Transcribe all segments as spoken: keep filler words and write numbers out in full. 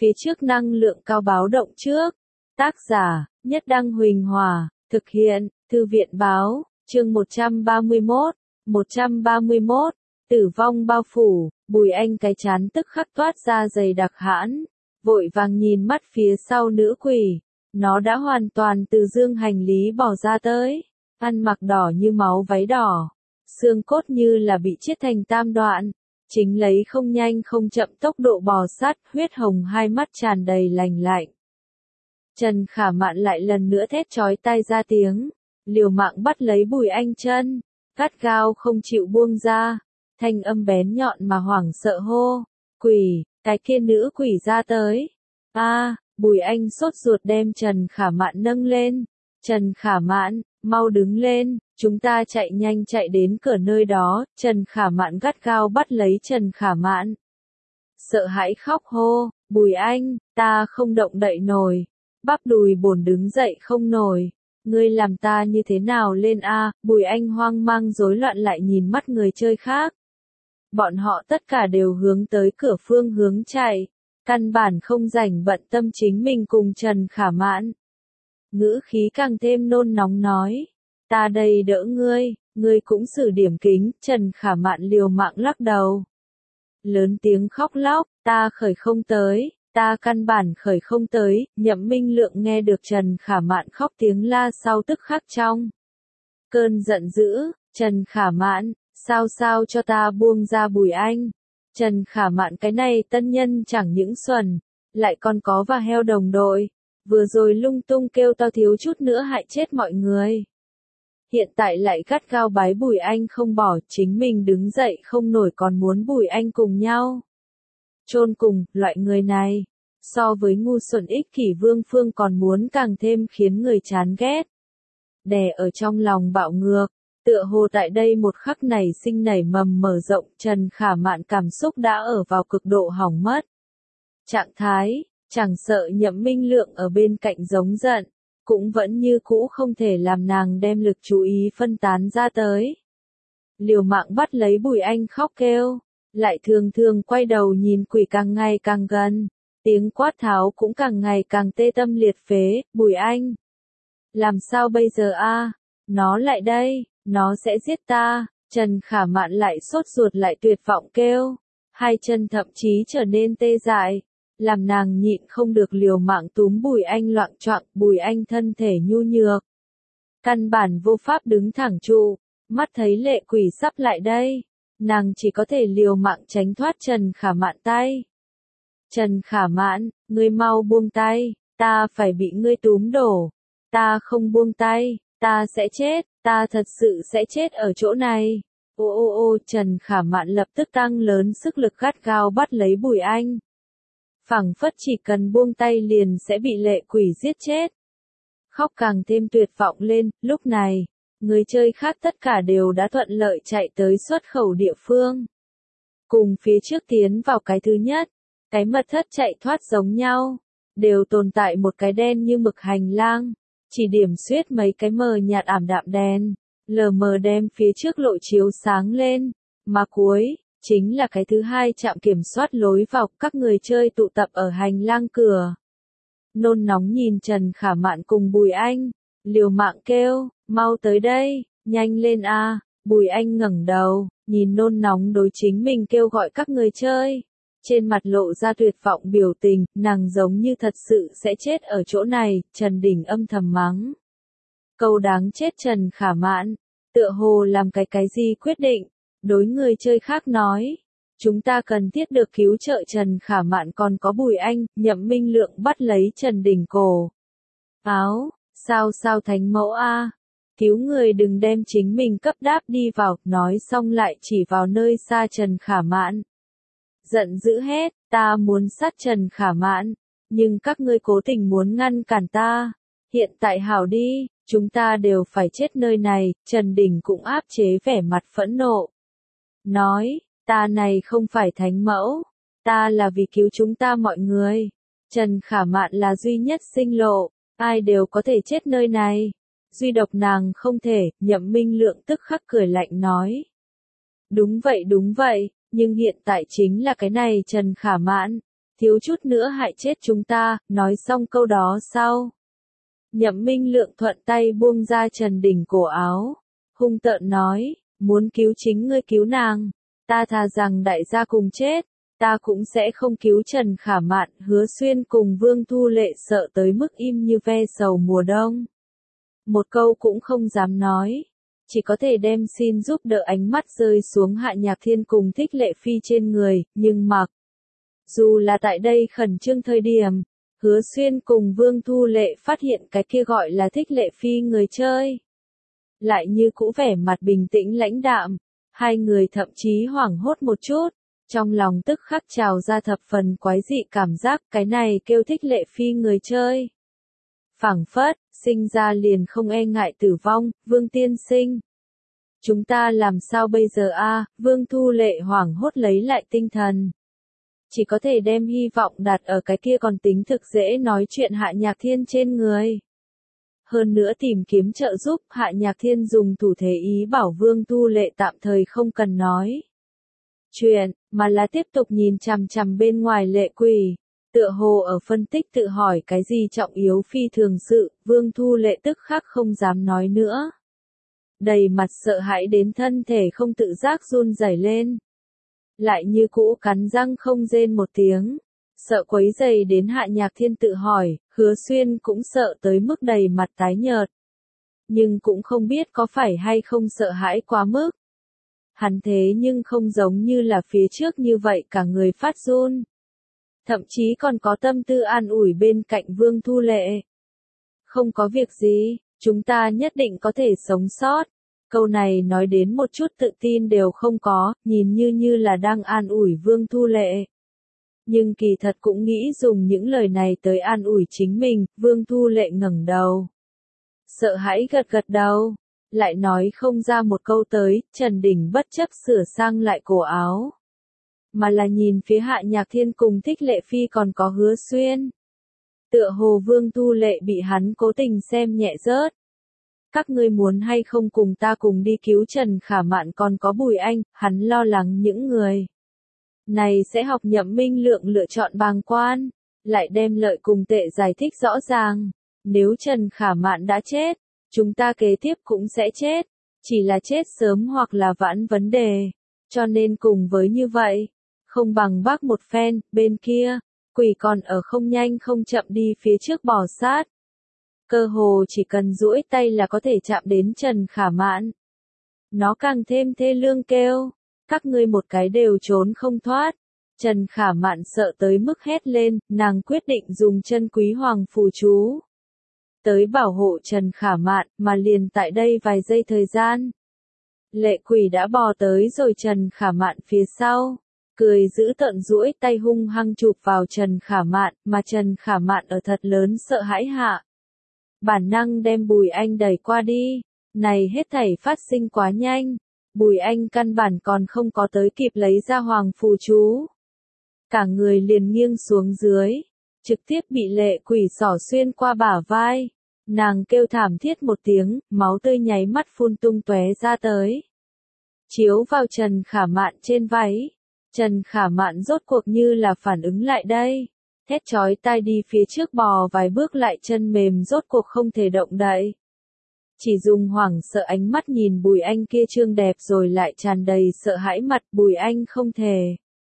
phía trước năng lượng cao báo động trước. Tác giả, Nhất Đăng Huỳnh Hòa, thực hiện, Thư viện Báo, chương một trăm ba mươi mốt, một trăm ba mươi mốt, tử vong bao phủ, Bùi Anh cái chán tức khắc toát ra dày đặc hãn, vội vàng nhìn mắt phía sau nữ quỷ, nó đã hoàn toàn từ dương hành lý bỏ ra tới, ăn mặc đỏ như máu váy đỏ, xương cốt như là bị chiết thành tam đoạn, chính lấy không nhanh không chậm tốc độ bò sát, huyết hồng hai mắt tràn đầy lành lạnh. Trần Khả Mạn lại lần nữa thét chói tai ra tiếng, liều mạng bắt lấy Bùi Anh chân, gắt gao không chịu buông ra, thanh âm bén nhọn mà hoảng sợ hô, quỷ, cái kia nữ quỷ ra tới. A, à, Bùi Anh sốt ruột đem Trần Khả Mạn nâng lên, Trần Khả Mạn, mau đứng lên, chúng ta chạy nhanh chạy đến cửa nơi đó, Trần Khả Mạn gắt gao bắt lấy Trần Khả Mạn. Sợ hãi khóc hô, Bùi Anh, ta không động đậy nổi, bắp đùi bồn đứng dậy không nổi, ngươi làm ta như thế nào lên a? À? Bùi Anh hoang mang rối loạn lại nhìn mắt người chơi khác. Bọn họ tất cả đều hướng tới cửa phương hướng chạy, căn bản không rảnh bận tâm chính mình cùng Trần Khả Mạn. Ngữ khí càng thêm nôn nóng nói, ta đây đỡ ngươi, ngươi cũng xử điểm kính, Trần Khả Mạn liều mạng lắc đầu. Lớn tiếng khóc lóc, ta khởi không tới, ta căn bản khởi không tới, Nhậm Minh Lượng nghe được Trần Khả Mạn khóc tiếng la sau tức khắc trong cơn giận dữ, Trần Khả Mạn, sao sao cho ta buông ra Bùi Anh. Trần Khả Mạn cái này tân nhân chẳng những xuẩn, lại còn có và heo đồng đội, vừa rồi lung tung kêu to thiếu chút nữa hại chết mọi người. Hiện tại lại gắt gao bái Bùi Anh không bỏ, chính mình đứng dậy không nổi còn muốn Bùi Anh cùng nhau chôn cùng, loại người này, so với ngu xuẩn ích kỷ Vương Phương còn muốn càng thêm khiến người chán ghét. Đè ở trong lòng bạo ngược, tựa hồ tại đây một khắc này sinh nảy mầm mở rộng, Trần Khả Mạn cảm xúc đã ở vào cực độ hỏng mất. Trạng thái, chẳng sợ Nhậm Minh Lượng ở bên cạnh giống giận, cũng vẫn như cũ không thể làm nàng đem lực chú ý phân tán ra tới. Liều mạng bắt lấy Bùi Anh khóc kêu, lại thường thường quay đầu nhìn quỷ càng ngày càng gần, tiếng quát tháo cũng càng ngày càng tê tâm liệt phế, Bùi Anh. Làm sao bây giờ a? Nó lại đây, nó sẽ giết ta, Trần Khả Mạn lại sốt ruột lại tuyệt vọng kêu, hai chân thậm chí trở nên tê dại, làm nàng nhịn không được liều mạng túm Bùi Anh loạng choạng, Bùi Anh thân thể nhu nhược, căn bản vô pháp đứng thẳng trụ, mắt thấy lệ quỷ sắp lại đây, nàng chỉ có thể liều mạng tránh thoát Trần Khả Mạn tay. Trần Khả Mạn, ngươi mau buông tay, ta phải bị ngươi túm đổ, ta không buông tay, ta sẽ chết, ta thật sự sẽ chết ở chỗ này. Ô ô ô, Trần Khả Mạn lập tức tăng lớn sức lực gắt gao bắt lấy Bùi Anh. Phảng phất chỉ cần buông tay liền sẽ bị lệ quỷ giết chết. Khóc càng thêm tuyệt vọng lên, lúc này, người chơi khác tất cả đều đã thuận lợi chạy tới xuất khẩu địa phương. Cùng phía trước tiến vào cái thứ nhất, cái mật thất chạy thoát giống nhau, đều tồn tại một cái đen như mực hành lang, chỉ điểm xuyết mấy cái mờ nhạt ảm đạm đèn, lờ mờ đem phía trước lộ chiếu sáng lên, mà cuối, chính là cái thứ hai trạm kiểm soát lối vào, các người chơi tụ tập ở hành lang cửa. Nôn nóng nhìn Trần Khả Mạn cùng Bùi Anh, liều mạng kêu, mau tới đây, nhanh lên a. À. Bùi Anh ngẩng đầu, nhìn nôn nóng đối chính mình kêu gọi các người chơi, trên mặt lộ ra tuyệt vọng biểu tình, nàng giống như thật sự sẽ chết ở chỗ này, Trần Đình âm thầm mắng. Câu đáng chết Trần Khả Mạn, tựa hồ làm cái cái gì quyết định, đối người chơi khác nói, chúng ta cần thiết được cứu trợ Trần Khả Mạn còn có Bùi Anh, Nhậm Minh Lượng bắt lấy Trần Đình cổ. Áo, sao sao thánh mẫu a, cứu người đừng đem chính mình cấp đáp đi vào, nói xong lại chỉ vào nơi xa Trần Khả Mạn. Giận dữ hết, ta muốn sát Trần Khả Mạn, nhưng các ngươi cố tình muốn ngăn cản ta. Hiện tại hảo đi, chúng ta đều phải chết nơi này, Trần Đình cũng áp chế vẻ mặt phẫn nộ. Nói, ta này không phải thánh mẫu, ta là vì cứu chúng ta mọi người. Trần Khả Mạn là duy nhất sinh lộ, ai đều có thể chết nơi này. Duy độc nàng không thể, Nhậm Minh Lượng tức khắc cười lạnh nói. Đúng vậy đúng vậy. Nhưng hiện tại chính là cái này Trần Khả Mạn, thiếu chút nữa hại chết chúng ta, nói xong câu đó sau. Nhậm Minh Lượng thuận tay buông ra Trần Đình cổ áo, hung tợn nói, muốn cứu chính ngươi cứu nàng, ta thà rằng đại gia cùng chết, ta cũng sẽ không cứu Trần Khả Mạn. Hứa Xuyên cùng Vương Thu Lệ sợ tới mức im như ve sầu mùa đông. Một câu cũng không dám nói, chỉ có thể đem xin giúp đỡ ánh mắt rơi xuống Hạ Nhạc Thiên cùng Thích Lệ Phi trên người, nhưng mặc dù là tại đây khẩn trương thời điểm, Hứa Xuyên cùng Vương Thu Lệ phát hiện cái kia gọi là Thích Lệ Phi người chơi lại như cũ vẻ mặt bình tĩnh lãnh đạm, hai người thậm chí hoảng hốt một chút, trong lòng tức khắc trào ra thập phần quái dị cảm giác, cái này kêu Thích Lệ Phi người chơi. Phảng phất, sinh ra liền không e ngại tử vong, Vương tiên sinh. Chúng ta làm sao bây giờ a? Vương Thu Lệ hoảng hốt lấy lại tinh thần. Chỉ có thể đem hy vọng đặt ở cái kia còn tính thực dễ nói chuyện Hạ Nhạc Thiên trên người. Hơn nữa tìm kiếm trợ giúp, Hạ Nhạc Thiên dùng thủ thế ý bảo Vương Thu Lệ tạm thời không cần nói chuyện, mà là tiếp tục nhìn chằm chằm bên ngoài Lệ Quỷ, tựa hồ ở phân tích tự hỏi cái gì trọng yếu phi thường sự. Vương Thu Lệ tức khắc không dám nói nữa, đầy mặt sợ hãi đến thân thể không tự giác run rẩy lên, lại như cũ cắn răng không rên một tiếng, sợ quấy rầy đến Hạ Nhạc Thiên tự hỏi. Hứa Xuyên cũng sợ tới mức đầy mặt tái nhợt, nhưng cũng không biết có phải hay không sợ hãi quá mức. Hắn thế nhưng không giống như là phía trước như vậy cả người phát run, thậm chí còn có tâm tư an ủi bên cạnh Vương Thu Lệ. Không có việc gì, chúng ta nhất định có thể sống sót. Câu này nói đến một chút tự tin đều không có, nhìn như như là đang an ủi Vương Thu Lệ. Nhưng kỳ thật cũng nghĩ dùng những lời này tới an ủi chính mình. Vương Thu Lệ ngẩng đầu, sợ hãi gật gật đầu, lại nói không ra một câu tới. Trần Đình bất chấp sửa sang lại cổ áo, mà là nhìn phía Hạ Nhạc Thiên cùng Thích Lệ Phi còn có Hứa Xuyên. Tựa hồ Vương Thu Lệ bị hắn cố tình xem nhẹ rớt. Các ngươi muốn hay không cùng ta cùng đi cứu Trần Khả Mạn còn có Bùi Anh? Hắn lo lắng những người này sẽ học Nhậm Minh Lượng lựa chọn bàng quan, lại đem lợi cùng tệ giải thích rõ ràng. Nếu Trần Khả Mạn đã chết, chúng ta kế tiếp cũng sẽ chết, chỉ là chết sớm hoặc là vãn vấn đề. Cho nên cùng với như vậy, không bằng bác một phen. Bên kia, quỷ còn ở không nhanh không chậm đi phía trước bò sát. Cơ hồ chỉ cần duỗi tay là có thể chạm đến Trần Khả Mạn. Nó càng thêm thê lương kêu, các ngươi một cái đều trốn không thoát. Trần Khả Mạn sợ tới mức hét lên, nàng quyết định dùng chân quý hoàng phù chú tới bảo hộ Trần Khả Mạn, mà liền tại đây vài giây thời gian, Lệ Quỷ đã bò tới rồi Trần Khả Mạn phía sau, cười giữ tợn duỗi tay hung hăng chụp vào Trần Khả Mạn, mà Trần Khả Mạn ở thật lớn sợ hãi hạ, bản năng đem Bùi Anh đẩy qua đi. Này hết thảy phát sinh quá nhanh, Bùi Anh căn bản còn không có tới kịp lấy ra hoàng phù chú, cả người liền nghiêng xuống dưới, trực tiếp bị Lệ Quỷ xỏ xuyên qua bả vai. Nàng kêu thảm thiết một tiếng, máu tươi nháy mắt phun tung tóe ra tới, chiếu vào Trần Khả Mạn trên váy. Trần Khả Mạn rốt cuộc như là phản ứng lại đây, thét chói tai đi phía trước bò vài bước, lại chân mềm rốt cuộc không thể động đậy. Chỉ dùng hoảng sợ ánh mắt nhìn Bùi Anh kia trương đẹp rồi lại tràn đầy sợ hãi mặt. Bùi Anh không thể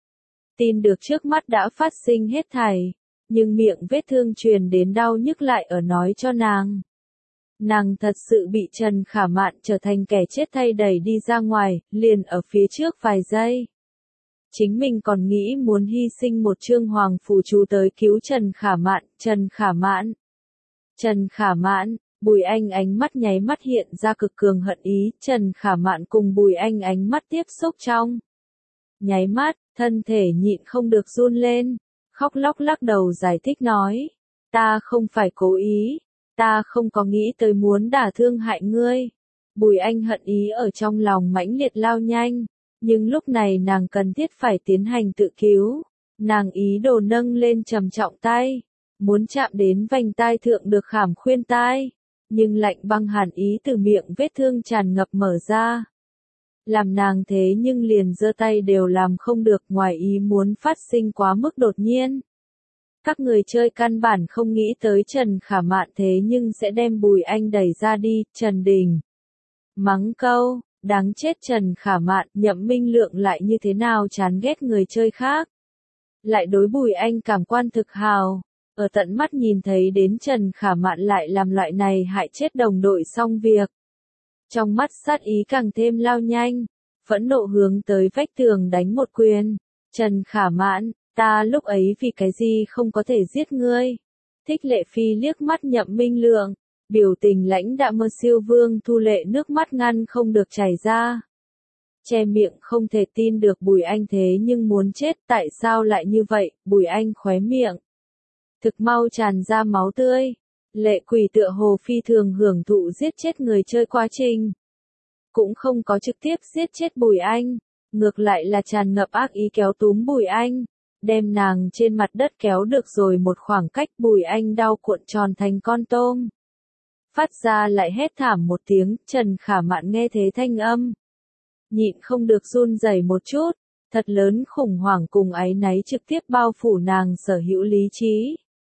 tin được trước mắt đã phát sinh hết thảy, nhưng miệng vết thương truyền đến đau nhức lại ở nói cho nàng. Nàng thật sự bị Trần Khả Mạn trở thành kẻ chết thay đẩy đi ra ngoài, liền ở phía trước vài giây. Chính mình còn nghĩ muốn hy sinh một chương hoàng phù chú tới cứu Trần Khả Mạn. Trần Khả Mạn, Trần Khả Mạn, Bùi Anh ánh mắt nháy mắt hiện ra cực cường hận ý. Trần Khả Mạn cùng Bùi Anh ánh mắt tiếp xúc trong nháy mắt, thân thể nhịn không được run lên, khóc lóc lắc đầu giải thích nói, ta không phải cố ý, ta không có nghĩ tới muốn đả thương hại ngươi. Bùi Anh hận ý ở trong lòng mãnh liệt lao nhanh, nhưng lúc này nàng cần thiết phải tiến hành tự cứu. Nàng ý đồ nâng lên trầm trọng tay, muốn chạm đến vành tai thượng được khảm khuyên tai, nhưng lạnh băng hàn ý từ miệng vết thương tràn ngập mở ra, làm nàng thế nhưng liền giơ tay đều làm không được. Ngoài ý muốn phát sinh quá mức đột nhiên, Các người chơi căn bản không nghĩ tới Trần Khả Mạn thế nhưng sẽ đem Bùi Anh đẩy ra đi, Trần Đình. Mắng câu, đáng chết Trần Khả Mạn, Nhậm Minh Lượng lại như thế nào chán ghét người chơi khác. Lại đối Bùi Anh cảm quan thực hào, ở tận mắt nhìn thấy đến Trần Khả Mạn lại làm loại này hại chết đồng đội xong việc. Trong mắt sát ý càng thêm lao nhanh, phẫn nộ hướng tới vách tường đánh một quyền. Trần Khả Mạn, ta lúc ấy vì cái gì không có thể giết ngươi. Thích Lệ Phi liếc mắt Nhậm Minh Lượng, biểu tình lãnh đạm mơ siêu vương thu lệ nước mắt ngăn không được chảy ra. Che miệng không thể tin được Bùi Anh thế nhưng muốn chết, tại sao lại như vậy, Bùi Anh khóe miệng. Thực mau tràn ra máu tươi. Lệ Quỷ tựa hồ phi thường hưởng thụ giết chết người chơi quá trình. Cũng không có trực tiếp giết chết Bùi Anh, ngược lại là tràn ngập ác ý kéo túm Bùi Anh, đem nàng trên mặt đất kéo được rồi một khoảng cách. Bùi Anh đau cuộn tròn thành con tôm. Phát ra lại hét thảm một tiếng, Trần Khả Mạn nghe thế thanh âm. Nhịn không được run rẩy một chút, thật lớn khủng hoảng cùng áy náy trực tiếp bao phủ nàng sở hữu lý trí.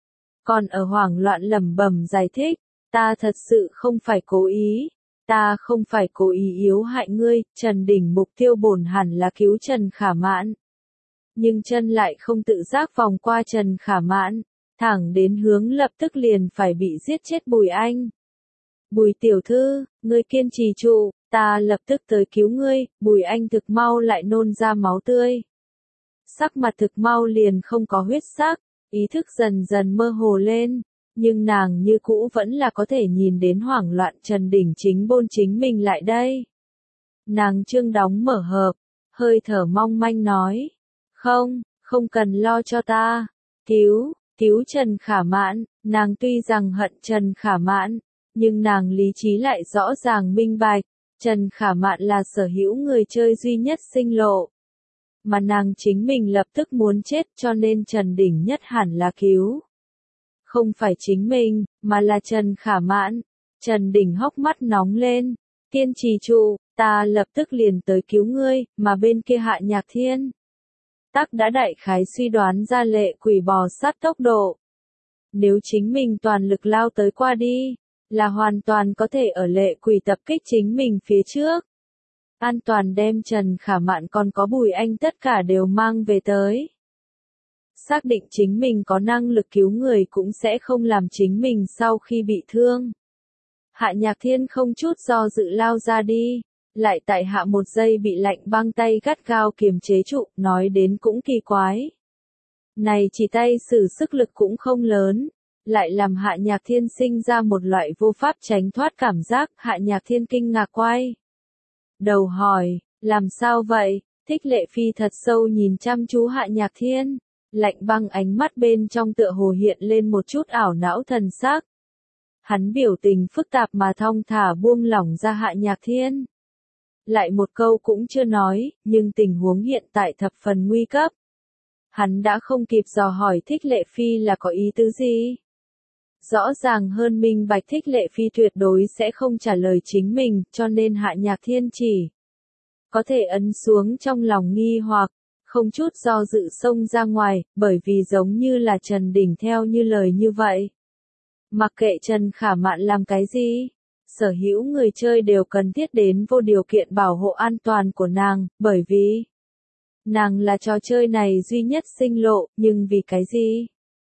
Còn ở hoảng loạn lẩm bẩm giải thích, ta thật sự không phải cố ý, ta không phải cố ý yếu hại ngươi, Trần Đình mục tiêu bổn hẳn là cứu Trần Khả Mạn. Nhưng chân lại không tự giác vòng qua Trần Khả Mạn, thẳng đến hướng lập tức liền phải bị giết chết Bùi Anh. Bùi tiểu thư, ngươi kiên trì trụ, ta lập tức tới cứu ngươi. Bùi Anh thực mau lại nôn ra máu tươi. Sắc mặt thực mau liền không có huyết sắc, ý thức dần dần mơ hồ lên, nhưng nàng như cũ vẫn là có thể nhìn đến hoảng loạn Trần Đình chính bôn chính mình lại đây. Nàng trương đóng mở hợp, hơi thở mong manh nói, không, không cần lo cho ta, cứu, cứu Trần Khả Mạn. Nàng tuy rằng hận Trần Khả Mạn, nhưng nàng lý trí lại rõ ràng minh bạch, Trần Khả Mạn là sở hữu người chơi duy nhất sinh lộ. Mà nàng chính mình lập tức muốn chết cho nên Trần Đình nhất hẳn là cứu. Không phải chính mình, mà là Trần Khả Mạn. Trần Đình hốc mắt nóng lên, kiên trì trụ, ta lập tức liền tới cứu ngươi, mà bên kia Hạ Nhạc Thiên. Tắc đã đại khái suy đoán ra Lệ Quỷ bò sát tốc độ. Nếu chính mình toàn lực lao tới qua đi, là hoàn toàn có thể ở Lệ Quỷ tập kích chính mình phía trước. An toàn đem Trần Khả Mạn còn có Bùi Anh tất cả đều mang về tới. Xác định chính mình có năng lực cứu người cũng sẽ không làm chính mình sau khi bị thương. Hạ Nhạc Thiên không chút do dự lao ra đi, lại tại hạ một giây bị lạnh băng tay gắt gao kiềm chế trụ, nói đến cũng kỳ quái. Này chỉ tay sử sức lực cũng không lớn, lại làm Hạ Nhạc Thiên sinh ra một loại vô pháp tránh thoát cảm giác. Hạ Nhạc Thiên kinh ngạc quay đầu hỏi, làm sao vậy? Thích Lệ Phi thật sâu nhìn chăm chú Hạ Nhạc Thiên, lạnh băng ánh mắt bên trong tựa hồ hiện lên một chút ảo não thần sắc. Hắn biểu tình phức tạp mà thong thả buông lỏng ra Hạ Nhạc Thiên. Lại một câu cũng chưa nói, nhưng tình huống hiện tại thập phần nguy cấp. Hắn đã không kịp dò hỏi Thích Lệ Phi là có ý tứ gì. Rõ ràng hơn minh bạch Thích Lệ Phi tuyệt đối sẽ không trả lời chính mình, cho nên Hạ Nhạc Thiên chỉ có thể ấn xuống trong lòng nghi hoặc, không chút do dự xông ra ngoài, bởi vì giống như là Trần Đình theo như lời như vậy. Mặc kệ Trần Khả Mạn làm cái gì, sở hữu người chơi đều cần thiết đến vô điều kiện bảo hộ an toàn của nàng, bởi vì nàng là trò chơi này duy nhất sinh lộ, nhưng vì cái gì?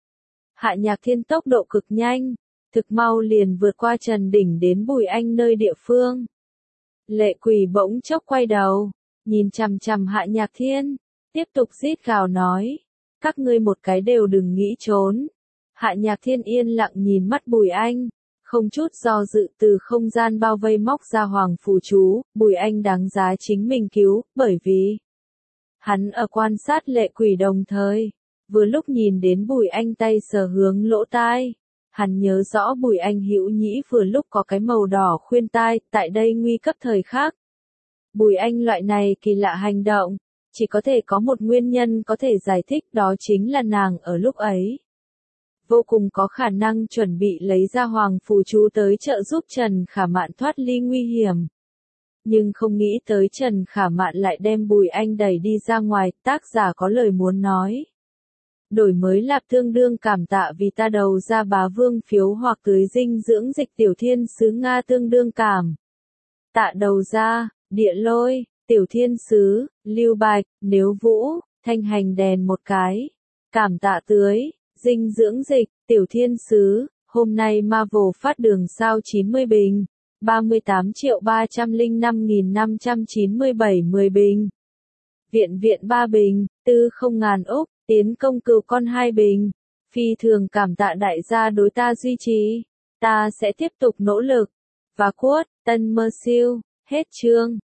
Hạ Nhạc Thiên tốc độ cực nhanh, thực mau liền vượt qua Trần Đình đến Bùi Anh nơi địa phương. Lệ Quỷ bỗng chốc quay đầu, nhìn chằm chằm Hạ Nhạc Thiên, tiếp tục rít gào nói, các ngươi một cái đều đừng nghĩ trốn. Hạ Nhạc Thiên yên lặng nhìn mắt Bùi Anh, không chút do dự từ không gian bao vây móc ra hoàng phù chú. Bùi Anh đáng giá chính mình cứu, bởi vì hắn ở quan sát Lệ Quỷ đồng thời, vừa lúc nhìn đến Bùi Anh tay sờ hướng lỗ tai. Hắn nhớ rõ Bùi Anh hữu nhĩ vừa lúc có cái màu đỏ khuyên tai, tại đây nguy cấp thời khắc. Bùi Anh loại này kỳ lạ hành động, chỉ có thể có một nguyên nhân có thể giải thích, đó chính là nàng ở lúc ấy vô cùng có khả năng chuẩn bị lấy ra hoàng phù chú tới trợ giúp Trần Khả Mạn thoát ly nguy hiểm. Nhưng không nghĩ tới Trần Khả Mạn lại đem Bùi Anh đẩy đi ra ngoài, tác giả có lời muốn nói. Đổi mới lạp tương đương cảm tạ vì ta đầu ra bá vương phiếu hoặc tưới dinh dưỡng dịch tiểu thiên sứ Nga tương đương cảm. Tạ đầu ra, địa lôi, tiểu thiên sứ, lưu bạch, nếu vũ, thanh hành đèn một cái. Cảm tạ tưới, dinh dưỡng dịch, tiểu thiên sứ, hôm nay Marvel phát đường sao chín mươi bình. ba mươi tám triệu ba trăm lẻ năm nghìn năm trăm chín mươi bảy mười bình. Viện viện ba bình, tư không ngàn Úc, tiến công cừu con hai bình. Phi thường cảm tạ đại gia đối ta duy trì. Ta sẽ tiếp tục nỗ lực. Và quote, Tân Mơ Siêu, hết chương.